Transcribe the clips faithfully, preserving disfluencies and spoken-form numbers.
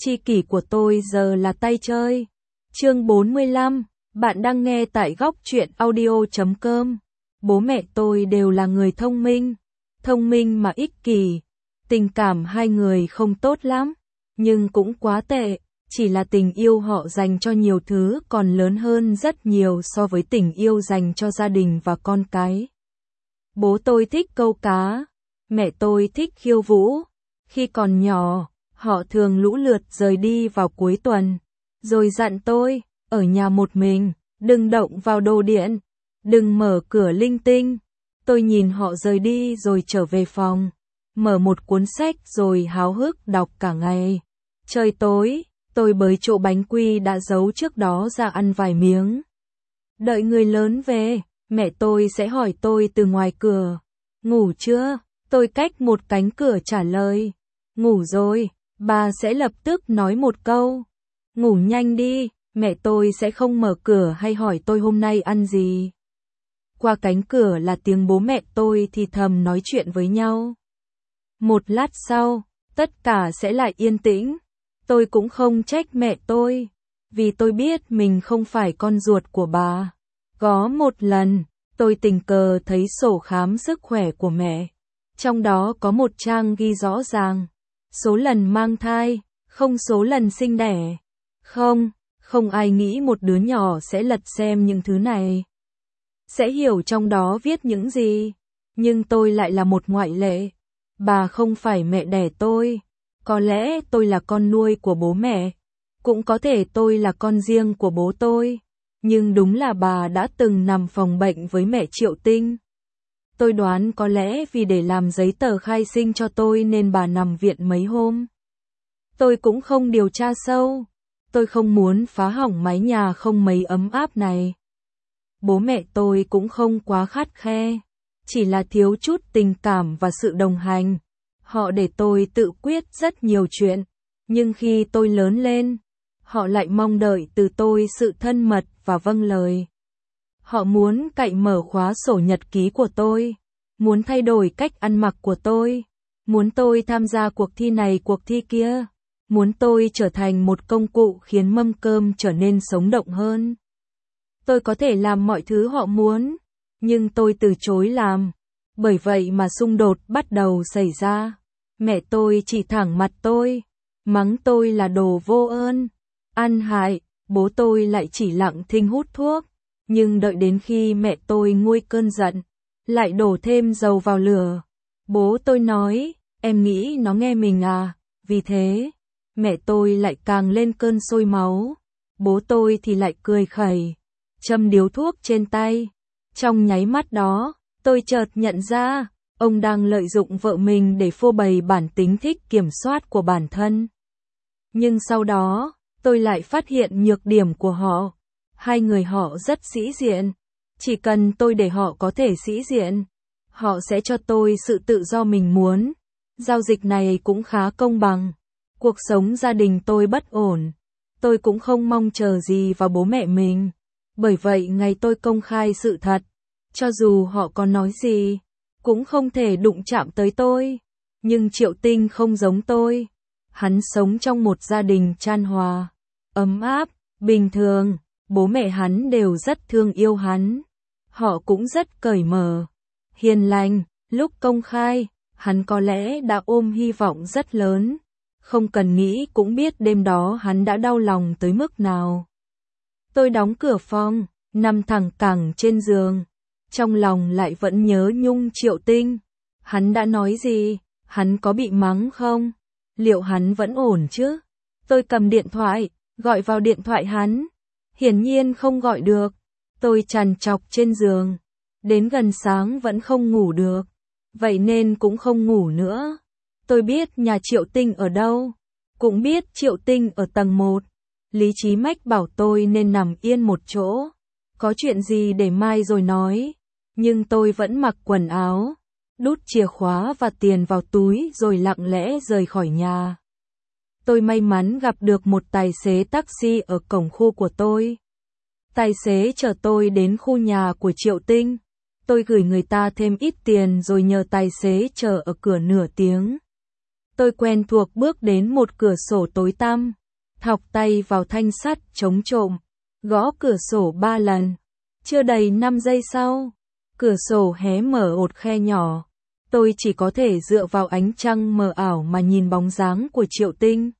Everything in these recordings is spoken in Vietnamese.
Tri kỷ của tôi giờ là tay chơi. Chương bốn mươi lăm, bạn đang nghe tại góc truyện audio chấm com. Bố mẹ tôi đều là người thông minh, thông minh mà ích kỷ. Tình cảm hai người không tốt lắm, nhưng cũng quá tệ, chỉ là tình yêu họ dành cho nhiều thứ còn lớn hơn rất nhiều so với tình yêu dành cho gia đình và con cái. Bố tôi thích câu cá, mẹ tôi thích khiêu vũ. Khi còn nhỏ, họ thường lũ lượt rời đi vào cuối tuần, rồi dặn tôi, ở nhà một mình, đừng động vào đồ điện, đừng mở cửa linh tinh. Tôi nhìn họ rời đi rồi trở về phòng, mở một cuốn sách rồi háo hức đọc cả ngày. Trời tối, tôi bới chỗ bánh quy đã giấu trước đó ra ăn vài miếng. Đợi người lớn về, mẹ tôi sẽ hỏi tôi từ ngoài cửa, ngủ chưa? Tôi cách một cánh cửa trả lời, ngủ rồi. Bà sẽ lập tức nói một câu, ngủ nhanh đi. Mẹ tôi sẽ không mở cửa hay hỏi tôi hôm nay ăn gì. Qua cánh cửa là tiếng bố mẹ tôi thì thầm nói chuyện với nhau. Một lát sau, tất cả sẽ lại yên tĩnh. Tôi cũng không trách mẹ tôi, vì tôi biết mình không phải con ruột của bà. Có một lần, tôi tình cờ thấy sổ khám sức khỏe của mẹ. Trong đó có một trang ghi rõ ràng số lần mang thai, không số lần sinh đẻ. Không, không ai nghĩ một đứa nhỏ sẽ lật xem những thứ này, sẽ hiểu trong đó viết những gì. Nhưng tôi lại là một ngoại lệ. Bà không phải mẹ đẻ tôi. Có lẽ tôi là con nuôi của bố mẹ. Cũng có thể tôi là con riêng của bố tôi. Nhưng đúng là bà đã từng nằm phòng bệnh với mẹ Triệu Tinh. Tôi đoán có lẽ vì để làm giấy tờ khai sinh cho tôi nên bà nằm viện mấy hôm. Tôi cũng không điều tra sâu. Tôi không muốn phá hỏng mái nhà không mấy ấm áp này. Bố mẹ tôi cũng không quá khắt khe, chỉ là thiếu chút tình cảm và sự đồng hành. Họ để tôi tự quyết rất nhiều chuyện, nhưng khi tôi lớn lên, họ lại mong đợi từ tôi sự thân mật và vâng lời. Họ muốn cậy mở khóa sổ nhật ký của tôi, muốn thay đổi cách ăn mặc của tôi, muốn tôi tham gia cuộc thi này cuộc thi kia, muốn tôi trở thành một công cụ khiến mâm cơm trở nên sống động hơn. Tôi có thể làm mọi thứ họ muốn, nhưng tôi từ chối làm. Bởi vậy mà xung đột bắt đầu xảy ra. Mẹ tôi chỉ thẳng mặt tôi, mắng tôi là đồ vô ơn, ăn hại. Bố tôi lại chỉ lặng thinh hút thuốc. Nhưng đợi đến khi mẹ tôi nguôi cơn giận, lại đổ thêm dầu vào lửa. Bố tôi nói, em nghĩ nó nghe mình à? Vì thế, mẹ tôi lại càng lên cơn sôi máu. Bố tôi thì lại cười khẩy, châm điếu thuốc trên tay. Trong nháy mắt đó, tôi chợt nhận ra, ông đang lợi dụng vợ mình để phô bày bản tính thích kiểm soát của bản thân. Nhưng sau đó, tôi lại phát hiện nhược điểm của họ. Hai người họ rất sĩ diện. Chỉ cần tôi để họ có thể sĩ diện, họ sẽ cho tôi sự tự do mình muốn. Giao dịch này cũng khá công bằng. Cuộc sống gia đình tôi bất ổn. Tôi cũng không mong chờ gì vào bố mẹ mình. Bởi vậy ngày tôi công khai sự thật, cho dù họ có nói gì, cũng không thể đụng chạm tới tôi. Nhưng Triệu Tinh không giống tôi. Hắn sống trong một gia đình chan hòa, ấm áp, bình thường. Bố mẹ hắn đều rất thương yêu hắn. Họ cũng rất cởi mở, hiền lành. Lúc công khai, hắn có lẽ đã ôm hy vọng rất lớn. Không cần nghĩ cũng biết đêm đó hắn đã đau lòng tới mức nào. Tôi đóng cửa phòng, nằm thẳng cẳng trên giường. Trong lòng lại vẫn nhớ nhung Triệu Tinh. Hắn đã nói gì? Hắn có bị mắng không? Liệu hắn vẫn ổn chứ? Tôi cầm điện thoại, gọi vào điện thoại hắn. Hiển nhiên không gọi được. Tôi trằn trọc trên giường. Đến gần sáng vẫn không ngủ được. Vậy nên cũng không ngủ nữa. Tôi biết nhà Triệu Tinh ở đâu. Cũng biết Triệu Tinh ở tầng một. Lý trí mách bảo tôi nên nằm yên một chỗ. Có chuyện gì để mai rồi nói. Nhưng tôi vẫn mặc quần áo, đút chìa khóa và tiền vào túi rồi lặng lẽ rời khỏi nhà. Tôi may mắn gặp được một tài xế taxi ở cổng khu của tôi. Tài xế chở tôi đến khu nhà của Triệu Tinh. Tôi gửi người ta thêm ít tiền rồi nhờ tài xế chờ ở cửa nửa tiếng. Tôi quen thuộc bước đến một cửa sổ tối tăm, thọc tay vào thanh sắt chống trộm, gõ cửa sổ ba lần. Chưa đầy năm giây sau, cửa sổ hé mở một khe nhỏ. Tôi chỉ có thể dựa vào ánh trăng mờ ảo mà nhìn bóng dáng của Triệu Tinh.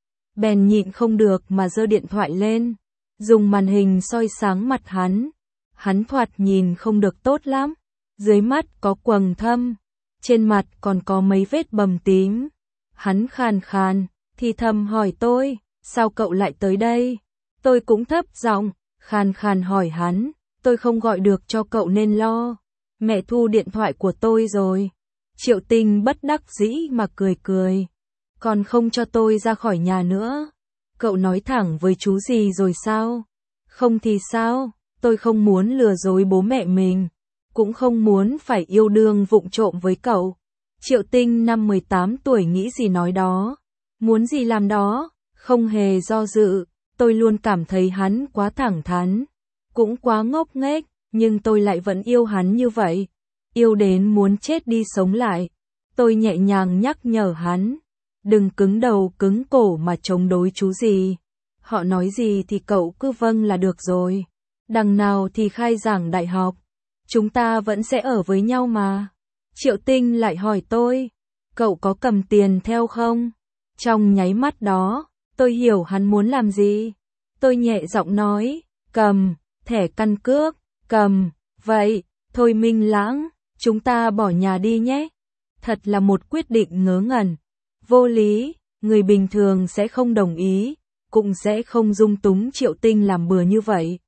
Bèn nhịn không được mà giơ điện thoại lên, dùng màn hình soi sáng mặt hắn. Hắn thoạt nhìn không được tốt lắm, dưới mắt có quầng thâm, trên mặt còn có mấy vết bầm tím. Hắn khàn khàn, thì thầm hỏi tôi, sao cậu lại tới đây? Tôi cũng thấp giọng, khàn khàn hỏi hắn, tôi không gọi được cho cậu nên lo. Mẹ thu điện thoại của tôi rồi. Triệu Tinh bất đắc dĩ mà cười cười. Còn không cho tôi ra khỏi nhà nữa. Cậu nói thẳng với chú gì rồi sao? Không thì sao? Tôi không muốn lừa dối bố mẹ mình. Cũng không muốn phải yêu đương vụng trộm với cậu. Triệu Tinh năm mười tám tuổi nghĩ gì nói đó. Muốn gì làm đó. Không hề do dự. Tôi luôn cảm thấy hắn quá thẳng thắn. Cũng quá ngốc nghếch. Nhưng tôi lại vẫn yêu hắn như vậy. Yêu đến muốn chết đi sống lại. Tôi nhẹ nhàng nhắc nhở hắn. Đừng cứng đầu cứng cổ mà chống đối chú gì. Họ nói gì thì cậu cứ vâng là được rồi. Đằng nào thì khai giảng đại học. Chúng ta vẫn sẽ ở với nhau mà. Triệu Tinh lại hỏi tôi. Cậu có cầm tiền theo không? Trong nháy mắt đó, tôi hiểu hắn muốn làm gì. Tôi nhẹ giọng nói. Cầm, thẻ căn cước, cầm. Vậy, thôi Minh Lãng, chúng ta bỏ nhà đi nhé. Thật là một quyết định ngớ ngẩn. Vô lý, người bình thường sẽ không đồng ý, cũng sẽ không dung túng Triệu Tinh làm bừa như vậy.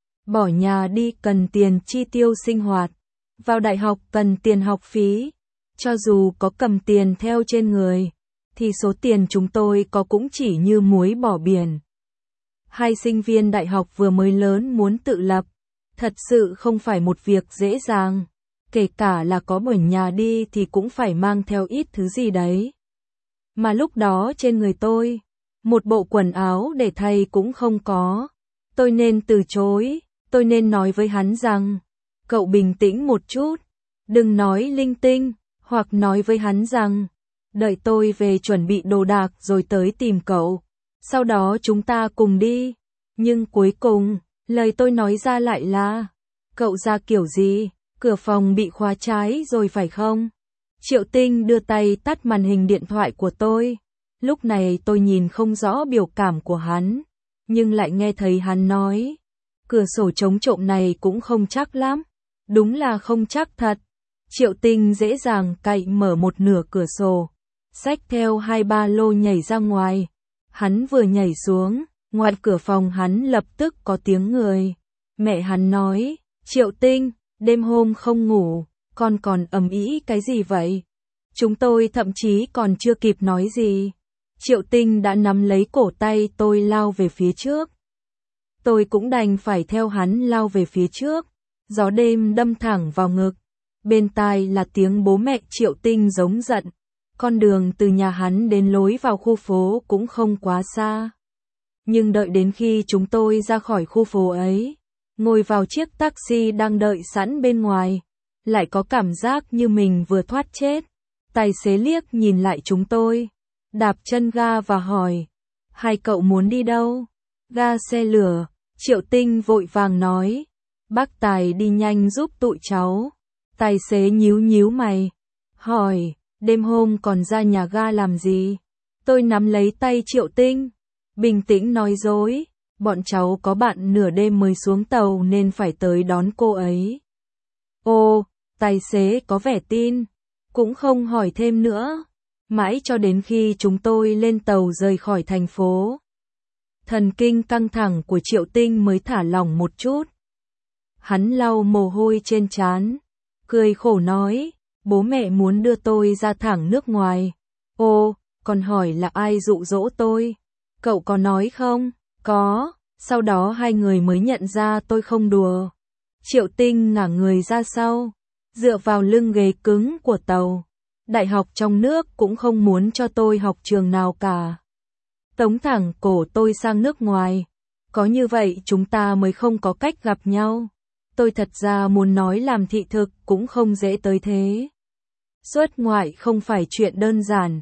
Bỏ nhà đi cần tiền chi tiêu sinh hoạt, vào đại học cần tiền học phí, cho dù có cầm tiền theo trên người, thì số tiền chúng tôi có cũng chỉ như muối bỏ biển. Hai sinh viên đại học vừa mới lớn muốn tự lập, thật sự không phải một việc dễ dàng, kể cả là có bỏ nhà đi thì cũng phải mang theo ít thứ gì đấy. Mà lúc đó trên người tôi, một bộ quần áo để thay cũng không có. Tôi nên từ chối, tôi nên nói với hắn rằng, cậu bình tĩnh một chút, đừng nói linh tinh, hoặc nói với hắn rằng, đợi tôi về chuẩn bị đồ đạc rồi tới tìm cậu, sau đó chúng ta cùng đi. Nhưng cuối cùng, lời tôi nói ra lại là, cậu ra kiểu gì, cửa phòng bị khóa trái rồi phải không? Triệu Tinh đưa tay tắt màn hình điện thoại của tôi. Lúc này tôi nhìn không rõ biểu cảm của hắn, nhưng lại nghe thấy hắn nói, cửa sổ chống trộm này cũng không chắc lắm. Đúng là không chắc thật. Triệu Tinh dễ dàng cậy mở một nửa cửa sổ, xách theo hai ba lô nhảy ra ngoài. Hắn vừa nhảy xuống, ngoài cửa phòng hắn lập tức có tiếng người. Mẹ hắn nói, Triệu Tinh, đêm hôm không ngủ, con còn ầm ĩ cái gì vậy? Chúng tôi thậm chí còn chưa kịp nói gì. Triệu Tinh đã nắm lấy cổ tay tôi lao về phía trước. Tôi cũng đành phải theo hắn lao về phía trước. Gió đêm đâm thẳng vào ngực. Bên tai là tiếng bố mẹ Triệu Tinh giống giận. Con đường từ nhà hắn đến lối vào khu phố cũng không quá xa. Nhưng đợi đến khi chúng tôi ra khỏi khu phố ấy, ngồi vào chiếc taxi đang đợi sẵn bên ngoài, lại có cảm giác như mình vừa thoát chết. Tài xế liếc nhìn lại chúng tôi, đạp chân ga và hỏi, hai cậu muốn đi đâu? Ga xe lửa. Triệu Tinh vội vàng nói, bác Tài đi nhanh giúp tụi cháu. Tài xế nhíu nhíu mày, hỏi, đêm hôm còn ra nhà ga làm gì? Tôi nắm lấy tay Triệu Tinh, bình tĩnh nói dối, bọn cháu có bạn nửa đêm mới xuống tàu nên phải tới đón cô ấy. Ô, tài xế có vẻ tin, cũng không hỏi thêm nữa, mãi cho đến khi chúng tôi lên tàu rời khỏi thành phố. Thần kinh căng thẳng của Triệu Tinh mới thả lỏng một chút. Hắn lau mồ hôi trên trán, cười khổ nói, bố mẹ muốn đưa tôi ra thẳng nước ngoài. Ô, còn hỏi là ai dụ dỗ tôi? Cậu có nói không? Có, sau đó hai người mới nhận ra tôi không đùa. Triệu Tinh ngả người ra sau, dựa vào lưng ghế cứng của tàu. Đại học trong nước cũng không muốn cho tôi học trường nào cả. Tống thẳng cổ tôi sang nước ngoài. Có như vậy chúng ta mới không có cách gặp nhau. Tôi thật ra muốn nói làm thị thực cũng không dễ tới thế. Xuất ngoại không phải chuyện đơn giản.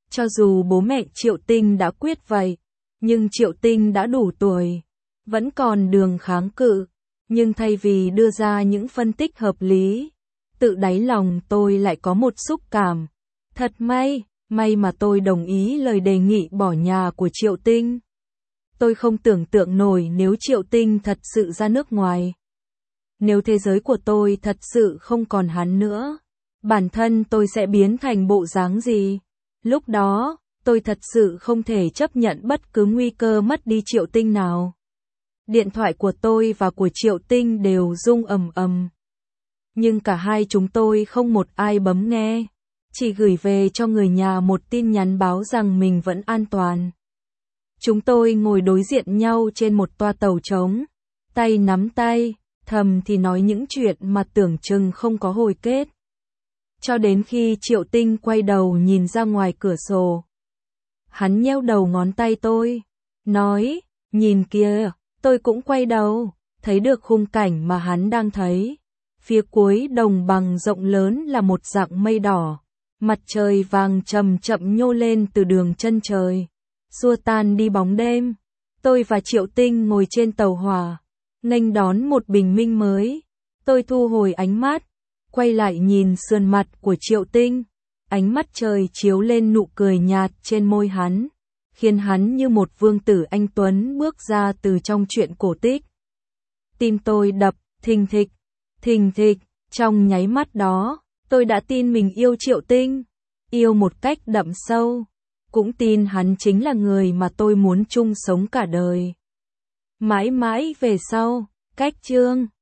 Cho dù bố mẹ Triệu Tinh đã quyết vậy, nhưng Triệu Tinh đã đủ tuổi, vẫn còn đường kháng cự, nhưng thay vì đưa ra những phân tích hợp lý, tự đáy lòng tôi lại có một xúc cảm. Thật may, may mà tôi đồng ý lời đề nghị bỏ nhà của Triệu Tinh. Tôi không tưởng tượng nổi nếu Triệu Tinh thật sự ra nước ngoài. Nếu thế giới của tôi thật sự không còn hắn nữa, bản thân tôi sẽ biến thành bộ dáng gì? Lúc đó, tôi thật sự không thể chấp nhận bất cứ nguy cơ mất đi Triệu Tinh nào. Điện thoại của tôi và của Triệu Tinh đều rung ầm ầm. Nhưng cả hai chúng tôi không một ai bấm nghe, chỉ gửi về cho người nhà một tin nhắn báo rằng mình vẫn an toàn. Chúng tôi ngồi đối diện nhau trên một toa tàu trống, tay nắm tay, thầm thì nói những chuyện mà tưởng chừng không có hồi kết. Cho đến khi Triệu Tinh quay đầu nhìn ra ngoài cửa sổ. Hắn nheo đầu ngón tay tôi, nói, nhìn kìa, tôi cũng quay đầu, thấy được khung cảnh mà hắn đang thấy. Phía cuối đồng bằng rộng lớn là một dặng mây đỏ, mặt trời vàng chậm chậm nhô lên từ đường chân trời, xua tan đi bóng đêm. Tôi và Triệu Tinh ngồi trên tàu hỏa, nghênh đón một bình minh mới. Tôi thu hồi ánh mắt, quay lại nhìn sườn mặt của Triệu Tinh, ánh mắt trời chiếu lên nụ cười nhạt trên môi hắn, khiến hắn như một vương tử anh tuấn bước ra từ trong truyện cổ tích. Tim tôi đập thình thịch, thình thịch, trong nháy mắt đó, tôi đã tin mình yêu Triệu Tinh, yêu một cách đậm sâu, cũng tin hắn chính là người mà tôi muốn chung sống cả đời. Mãi mãi về sau, cách chương